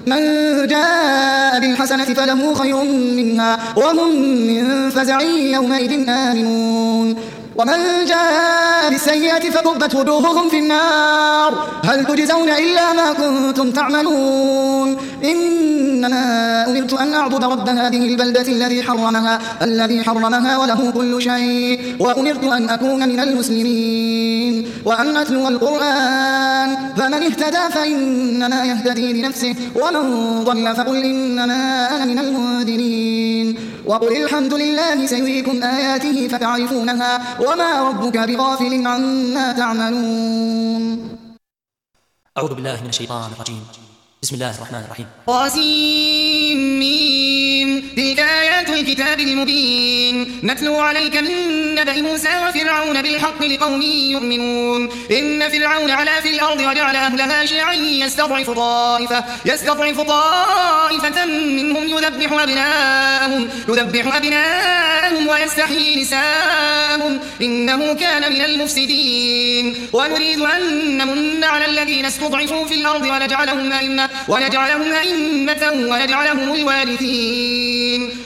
من جاء بالحسنة فله خير منها وهم من فزع يومئذ آمنون ومن جاء بالسيئة فكبت وجوههم في النار هل تجزون إلا ما كنتم تعملون إنما أمرت أن أعبد رب هذه البلدة الذي حرمها وله كل شيء وأمرت أن أكون من المسلمين وأن أتلو القرآن فمن اهتدى فإنما يهتدي لنفسه ومن ضل فقل إنما أنا من المنذرين وقل الحمد لله سيريكم آياته فتعرفونها وما ربك بغافل عما تعملون. أعوذ بالله من الشيطان الرجيم. بسم الله الرحمن الرحيم. طاسيم تلك آيات الكتاب المبين نتلو عليك من نبأ موسى وفرعون بالحق لقوم يؤمنون إن فرعون علا في الأرض وجعل أهلها شيعا يستضعف طائفة منهم يذبح أبناءهم ويستحيي نساءهم إنه كان من المفسدين ونريد أن نمن على الذين استضعفوا في الأرض ونجعلهم أئمة ونجعلهم الوارثين